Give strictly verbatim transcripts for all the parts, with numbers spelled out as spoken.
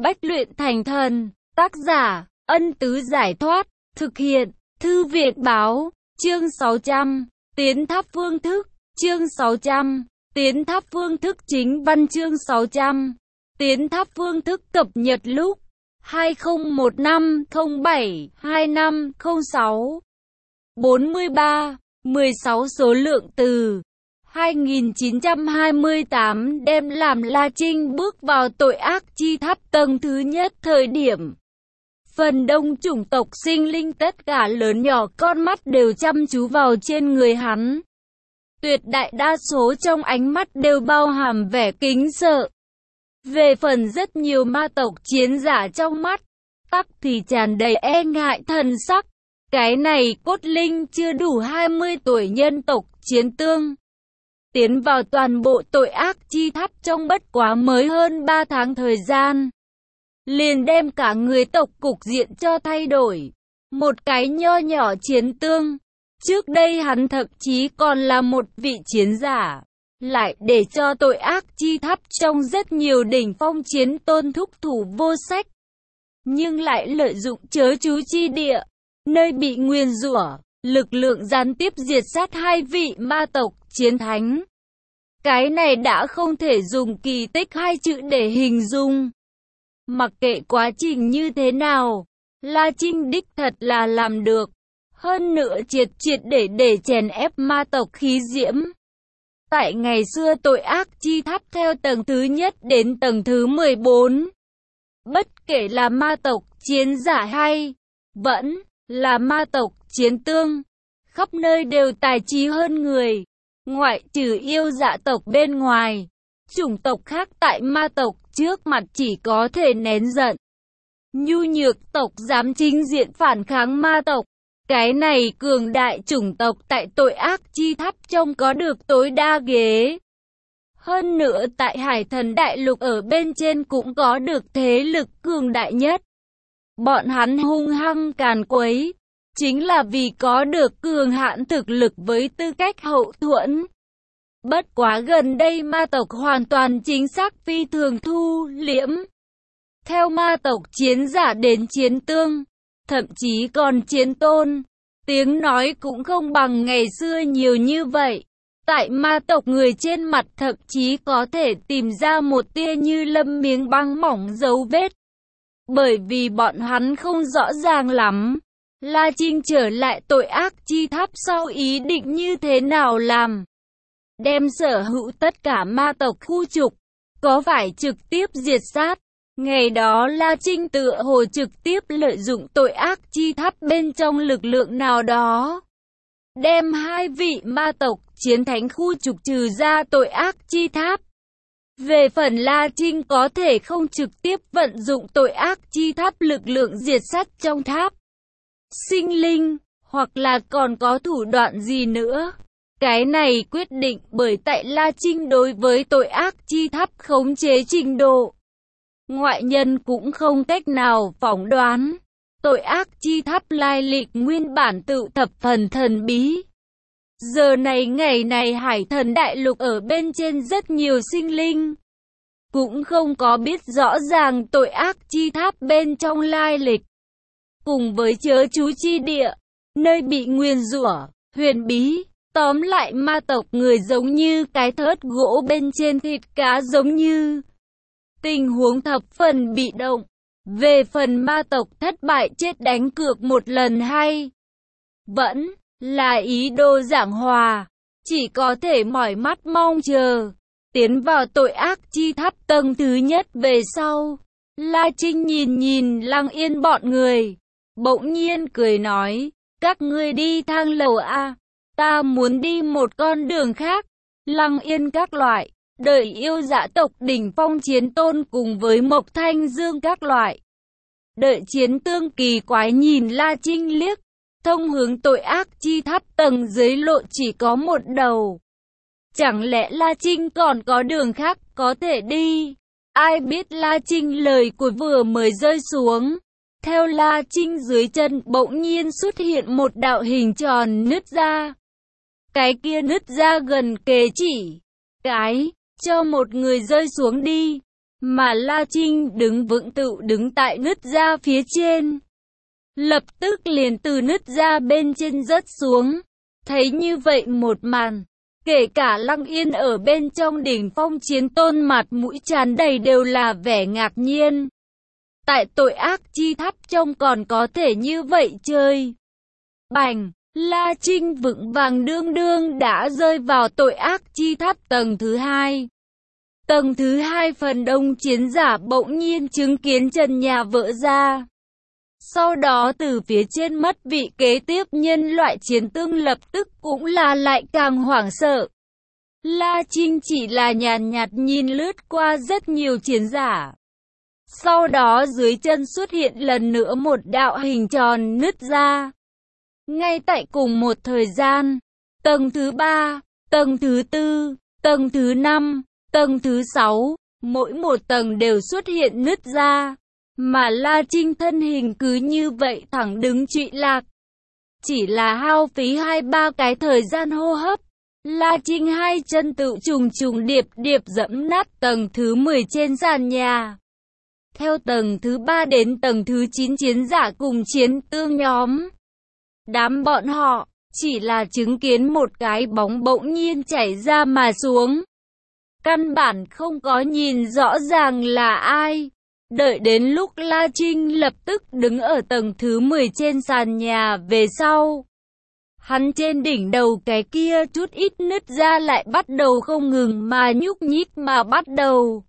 bách luyện thành thần. Tác giả, Ân Tứ Giải Thoát. Thực hiện, Thư Viện Báo. Chương sáu trăm. Tiến tháp phương thức. Chương sáu trăm. Tiến tháp phương thức chính văn. Chương sáu trăm. Tiến tháp phương thức cập nhật lúc hai không một năm không bảy hai năm không sáu. bốn mươi ba, mười sáu số lượng từ hai nghìn chín trăm hai mươi tám đem làm La Trinh bước vào tội ác chi tháp tầng thứ nhất thời điểm. Phần đông chủng tộc sinh linh tất cả lớn nhỏ con mắt đều chăm chú vào trên người hắn. Tuyệt đại đa số trong ánh mắt đều bao hàm vẻ kính sợ. Về phần rất nhiều ma tộc chiến giả trong mắt, tắc thì tràn đầy e ngại thần sắc. Cái này cốt linh chưa đủ hai mươi tuổi nhân tộc chiến tương. Tiến vào toàn bộ tội ác chi tháp trong bất quá mới hơn ba tháng thời gian. Liền đem cả người tộc cục diện cho thay đổi. Một cái nho nhỏ chiến tương. Trước đây hắn thậm chí còn là một vị chiến giả. Lại để cho tội ác chi tháp trong rất nhiều đỉnh phong chiến tôn thúc thủ vô sách. Nhưng lại lợi dụng chớ chú chi địa, nơi bị nguyền rủa, lực lượng gián tiếp diệt sát hai vị ma tộc chiến thánh. Cái này đã không thể dùng kỳ tích hai chữ để hình dung. Mặc kệ quá trình như thế nào, La Trinh đích thật là làm được. Hơn nữa triệt triệt để để chèn ép ma tộc khí diễm. Tại ngày xưa tội ác chi tháp theo tầng thứ nhất đến tầng thứ mười bốn. Bất kể là ma tộc chiến giả hay vẫn là ma tộc chiến tương, khắp nơi đều tài trí hơn người. Ngoại trừ yêu dạ tộc bên ngoài, chủng tộc khác tại ma tộc trước mặt chỉ có thể nén giận. Nhu nhược tộc dám chính diện phản kháng ma tộc. Cái này cường đại chủng tộc tại tội ác chi tháp trong có được tối đa ghế. Hơn nữa tại Hải Thần Đại Lục ở bên trên cũng có được thế lực cường đại nhất. Bọn hắn hung hăng càn quấy, chính là vì có được cường hãn thực lực với tư cách hậu thuẫn. Bất quá gần đây ma tộc hoàn toàn chính xác phi thường thu liễm. Theo ma tộc chiến giả đến chiến tương, thậm chí còn chiến tôn, tiếng nói cũng không bằng ngày xưa nhiều như vậy. Tại ma tộc người trên mặt thậm chí có thể tìm ra một tia như lâm miếng băng mỏng dấu vết. Bởi vì bọn hắn không rõ ràng lắm, La Trinh trở lại tội ác chi tháp sau ý định như thế nào làm. Đem sở hữu tất cả ma tộc khu trục, có phải trực tiếp diệt sát. Ngày đó La Trinh tựa hồ trực tiếp lợi dụng tội ác chi tháp bên trong lực lượng nào đó. Đem hai vị ma tộc chiến thánh khu trục trừ ra tội ác chi tháp. Về phần La Trinh có thể không trực tiếp vận dụng tội ác chi tháp lực lượng diệt sát trong tháp sinh linh, hoặc là còn có thủ đoạn gì nữa. Cái này quyết định bởi tại La Trinh đối với tội ác chi tháp khống chế trình độ. Ngoại nhân cũng không cách nào phỏng đoán. Tội ác chi tháp lai lịch nguyên bản tự thập phần thần bí. Giờ này ngày này Hải Thần Đại Lục ở bên trên rất nhiều sinh linh cũng không có biết rõ ràng tội ác chi tháp bên trong lai lịch. Cùng với chớ chú chi địa, nơi bị nguyền rủa, huyền bí, tóm lại ma tộc người giống như cái thớt gỗ bên trên thịt cá giống như. Tình huống thập phần bị động. Về phần ma tộc thất bại chết đánh cược một lần hay vẫn là ý đồ giảng hòa, chỉ có thể mỏi mắt mong chờ. Tiến vào tội ác chi tháp tầng thứ nhất về sau, La Trinh nhìn nhìn Lăng Yên bọn người, bỗng nhiên cười nói, các ngươi đi thang lầu A, ta muốn đi một con đường khác. Lăng Yên các loại, đợi yêu dạ tộc đỉnh phong chiến tôn cùng với Mộc Thanh Dương các loại. Đợi chiến tương kỳ quái nhìn La Trinh liếc, thông hướng tội ác chi tháp tầng dưới lộ chỉ có một đầu. Chẳng lẽ La Trinh còn có đường khác có thể đi? Ai biết La Trinh lời của vừa mới rơi xuống. Theo La Trinh dưới chân bỗng nhiên xuất hiện một đạo hình tròn nứt ra. Cái kia nứt ra gần kề chỉ cái, cho một người rơi xuống đi. mà La Trinh đứng vững tự đứng tại nứt ra phía trên. Lập tức liền từ nứt ra bên trên rớt xuống. Thấy như vậy một màn, kể cả Lăng Yên ở bên trong đỉnh phong chiến tôn mặt mũi tràn đầy đều là vẻ ngạc nhiên. Tại tội ác chi tháp trong còn có thể như vậy chơi. Bành, La Trinh vững vàng đương đương đã rơi vào tội ác chi tháp tầng thứ hai. Tầng thứ hai phần đông chiến giả bỗng nhiên chứng kiến trần nhà vỡ ra. Sau đó từ phía trên mất vị kế tiếp nhân loại chiến tương lập tức cũng là lại càng hoảng sợ. La Trinh chỉ là nhàn nhạt nhìn lướt qua rất nhiều chiến giả. Sau đó dưới chân xuất hiện lần nữa một đạo hình tròn nứt ra. Ngay tại cùng một thời gian, tầng thứ ba, tầng thứ tư, tầng thứ năm, tầng thứ sáu, mỗi một tầng đều xuất hiện nứt ra. Mà La Trinh thân hình cứ như vậy thẳng đứng trụy lạc. Chỉ là hao phí hai ba cái thời gian hô hấp, La Trinh hai chân tự trùng trùng điệp điệp dẫm nát tầng thứ mười trên sàn nhà. Theo tầng thứ ba đến tầng thứ chín chiến giả cùng chiến tương nhóm. Đám bọn họ chỉ là chứng kiến một cái bóng bỗng nhiên chảy ra mà xuống. Căn bản không có nhìn rõ ràng là ai. Đợi đến lúc La Trinh lập tức đứng ở tầng thứ mười trên sàn nhà về sau. Hắn trên đỉnh đầu cái kia chút ít nứt ra lại bắt đầu không ngừng mà nhúc nhích mà bắt đầu.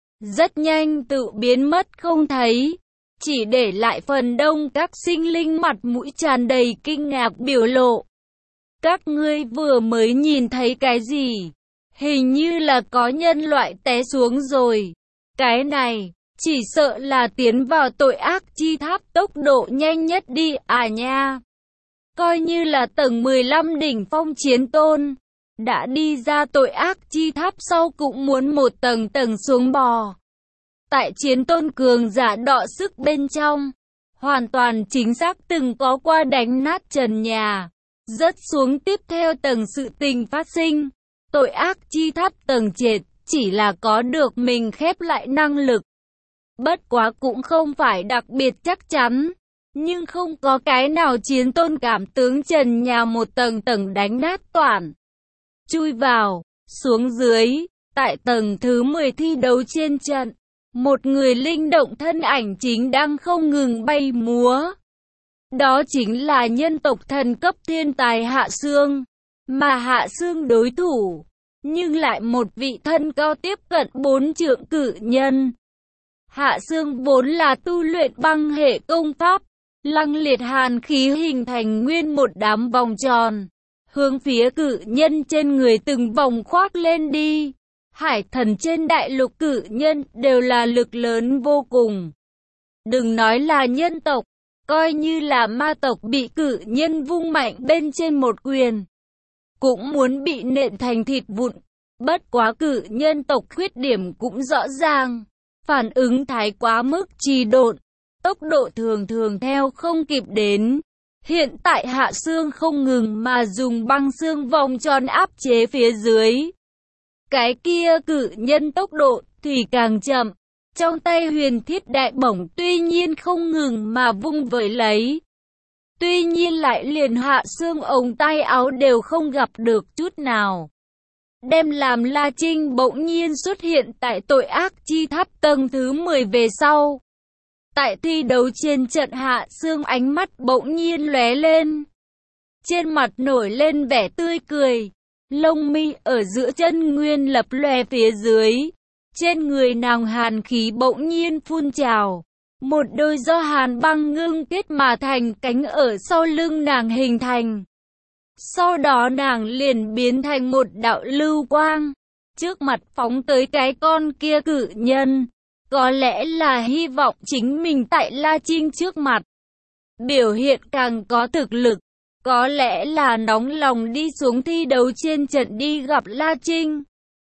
Rất nhanh tự biến mất không thấy. Chỉ để lại phần đông các sinh linh mặt mũi tràn đầy kinh ngạc biểu lộ. Các ngươi vừa mới nhìn thấy cái gì? Hình như là có nhân loại té xuống rồi. Cái này, chỉ sợ là tiến vào tội ác chi tháp tốc độ nhanh nhất đi à nha. Coi như là tầng mười lăm đỉnh phong chiến tôn. Đã đi ra tội ác chi tháp sau cũng muốn một tầng tầng xuống bò. Tại chiến tôn cường giả đọ sức bên trong, hoàn toàn chính xác từng có qua đánh nát trần nhà, rớt xuống tiếp theo tầng sự tình phát sinh. Tội ác chi tháp tầng trệt, chỉ là có được mình khép lại năng lực. Bất quá cũng không phải đặc biệt chắc chắn, nhưng không có cái nào chiến tôn cảm tướng trần nhà một tầng tầng đánh nát toàn. Chui vào, xuống dưới, tại tầng thứ mười thi đấu trên trận. Một người linh động thân ảnh chính đang không ngừng bay múa. Đó chính là nhân tộc thần cấp thiên tài Hạ Xương. Mà Hạ Xương đối thủ, nhưng lại một vị thân cao tiếp cận bốn trượng cự nhân. Hạ Xương vốn là tu luyện băng hệ công pháp, lăng liệt hàn khí hình thành nguyên một đám vòng tròn, hướng phía cự nhân trên người từng vòng khoác lên đi. Hải thần trên đại lục cự nhân đều là lực lớn vô cùng. Đừng nói là nhân tộc, coi như là ma tộc bị cự nhân vung mạnh bên trên một quyền, cũng muốn bị nện thành thịt vụn. Bất quá cự nhân tộc khuyết điểm cũng rõ ràng, phản ứng thái quá mức trì độn, tốc độ thường thường theo không kịp đến. Hiện tại Hạ Xương không ngừng mà dùng băng xương vòng tròn áp chế phía dưới. Cái kia cự nhân tốc độ thì càng chậm, trong tay huyền thiết đại bổng tuy nhiên không ngừng mà vung vẩy lấy. Tuy nhiên lại liền Hạ Xương ống tay áo đều không gặp được chút nào. Đem làm La Trinh bỗng nhiên xuất hiện tại tội ác chi tháp tầng thứ mười về sau. Tại thi đấu trên trận Hạ Xương ánh mắt bỗng nhiên lóe lên. Trên mặt nổi lên vẻ tươi cười. Lông mi ở giữa chân nguyên lập lòe phía dưới. Trên người nàng hàn khí bỗng nhiên phun trào. Một đôi do hàn băng ngưng kết mà thành cánh ở sau lưng nàng hình thành. Sau đó nàng liền biến thành một đạo lưu quang. Trước mặt phóng tới cái con kia cự nhân. Có lẽ là hy vọng chính mình tại La Trinh trước mặt biểu hiện càng có thực lực. Có lẽ là nóng lòng đi xuống thi đấu trên trận đi gặp La Trinh.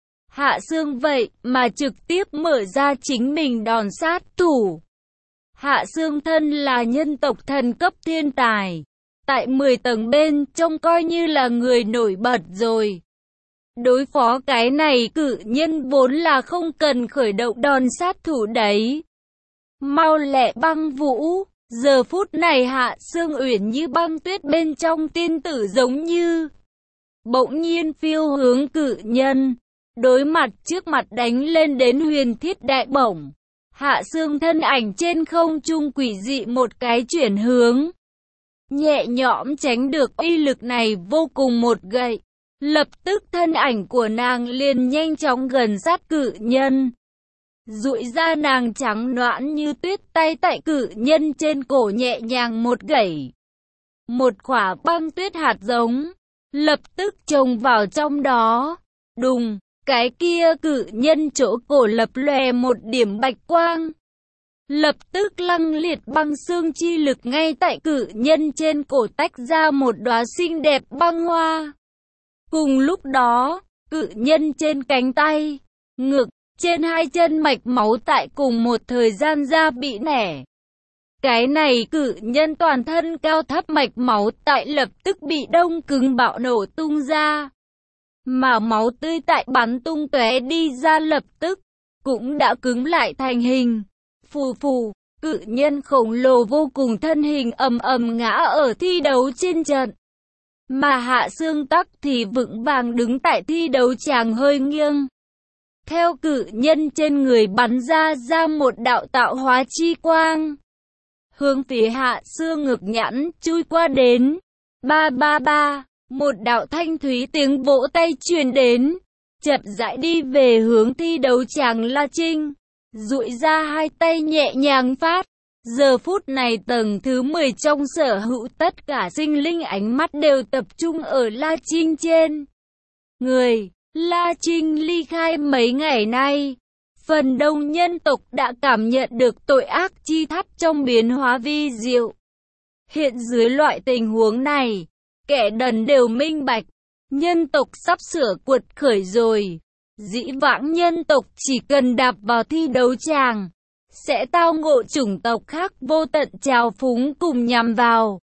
Hạ Xương vậy mà trực tiếp mở ra chính mình đòn sát thủ. Hạ Xương thân là nhân tộc thần cấp thiên tài. Tại mười tầng bên trong coi như là người nổi bật rồi. Đối phó cái này cử nhân vốn là không cần khởi động đòn sát thủ đấy. Mau lẹ băng vũ, giờ phút này Hạ Sương Uyển như băng tuyết bên trong tiên tử giống như bỗng nhiên phiêu hướng cử nhân, đối mặt trước mặt đánh lên đến huyền thiết đại bổng. Hạ Sương thân ảnh trên không trung quỷ dị một cái chuyển hướng, nhẹ nhõm tránh được uy lực này vô cùng một gậy. Lập tức thân ảnh của nàng liền nhanh chóng gần sát cử nhân. Duỗi ra nàng trắng nõn như tuyết tay tại cử nhân trên cổ nhẹ nhàng một gẩy. Một quả băng tuyết hạt giống, lập tức trồng vào trong đó. Đùng, cái kia cử nhân chỗ cổ lập lòe một điểm bạch quang. Lập tức lăng liệt băng xương chi lực ngay tại cử nhân trên cổ tách ra một đóa xinh đẹp băng hoa. Cùng lúc đó, cự nhân trên cánh tay, ngực, trên hai chân mạch máu tại cùng một thời gian ra bị nẻ. Cái này cự nhân toàn thân cao thấp mạch máu tại lập tức bị đông cứng bạo nổ tung ra. Mà máu tươi tại bắn tung tóe đi ra lập tức, cũng đã cứng lại thành hình. Phù phù, cự nhân khổng lồ vô cùng thân hình ầm ầm ngã ở thi đấu trên trận. Mà Hạ Sương Tắc thì vững vàng đứng tại thi đấu tràng hơi nghiêng. Theo cử nhân trên người bắn ra ra một đạo tạo hóa chi quang. Hướng phía Hạ Sương ngực nhẵn chui qua đến. Ba ba ba, một đạo thanh thúy tiếng vỗ tay truyền đến. Chậm rãi đi về hướng thi đấu tràng La Trinh. Duỗi ra hai tay nhẹ nhàng phát. Giờ phút này tầng thứ mười trong sở hữu tất cả sinh linh ánh mắt đều tập trung ở La Trinh trên người. La Trinh ly khai mấy ngày nay, phần đông nhân tộc đã cảm nhận được tội ác chi thắp trong biến hóa vi diệu. Hiện dưới loại tình huống này, kẻ đần đều minh bạch, nhân tộc sắp sửa cuột khởi rồi. Dĩ vãng nhân tộc chỉ cần đạp vào thi đấu tràng, sẽ tao ngộ chủng tộc khác vô tận trào phúng cùng nhằm vào.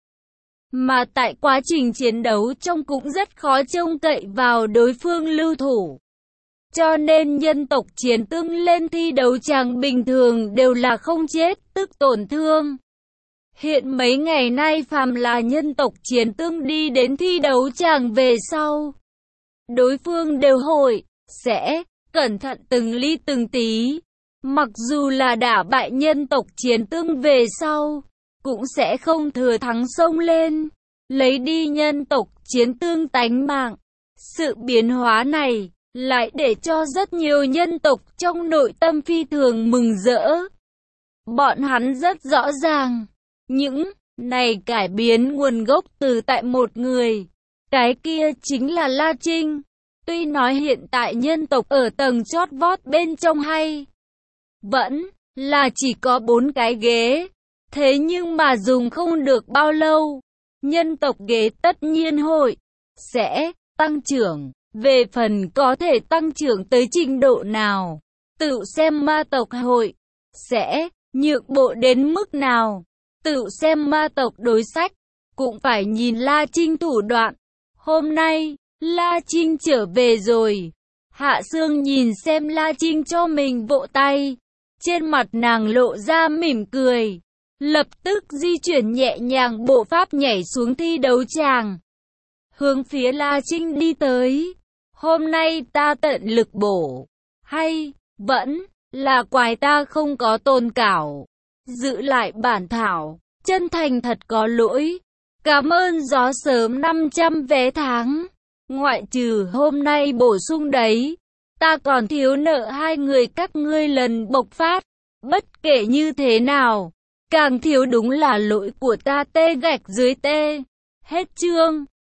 Mà tại quá trình chiến đấu trong cũng rất khó trông cậy vào đối phương lưu thủ. Cho nên nhân tộc chiến tương lên thi đấu tràng bình thường đều là không chết, tức tổn thương. Hiện mấy ngày nay phàm là nhân tộc chiến tương đi đến thi đấu tràng về sau, đối phương đều hội, sẽ, cẩn thận từng ly từng tí. Mặc dù là đả bại nhân tộc chiến tương về sau, cũng sẽ không thừa thắng xông lên, lấy đi nhân tộc chiến tương tánh mạng. Sự biến hóa này, lại để cho rất nhiều nhân tộc trong nội tâm phi thường mừng rỡ. Bọn hắn rất rõ ràng, những này cải biến nguồn gốc từ tại một người, cái kia chính là La Trinh. Tuy nói hiện tại nhân tộc ở tầng chót vót bên trong hay vẫn là chỉ có bốn cái ghế, thế nhưng mà dùng không được bao lâu, nhân tộc ghế tất nhiên hội sẽ tăng trưởng. Về phần có thể tăng trưởng tới trình độ nào, tự xem ma tộc hội sẽ nhượng bộ đến mức nào, tự xem ma tộc đối sách, cũng phải nhìn La Trinh thủ đoạn. Hôm nay, La Trinh trở về rồi. Hạ Sương nhìn xem La Trinh cho mình vỗ tay, trên mặt nàng lộ ra mỉm cười, lập tức di chuyển nhẹ nhàng bộ pháp nhảy xuống thi đấu tràng, hướng phía La Trinh đi tới. Hôm nay ta tận lực bổ, hay vẫn là quái ta không có tôn cảo, giữ lại bản thảo, chân thành thật có lỗi. Cảm ơn gió sớm năm trăm vé tháng. Ngoại trừ hôm nay bổ sung đấy, ta còn thiếu nợ hai người các ngươi lần bộc phát. Bất kể như thế nào, càng thiếu đúng là lỗi của ta, tê gạch dưới tê. Hết chương.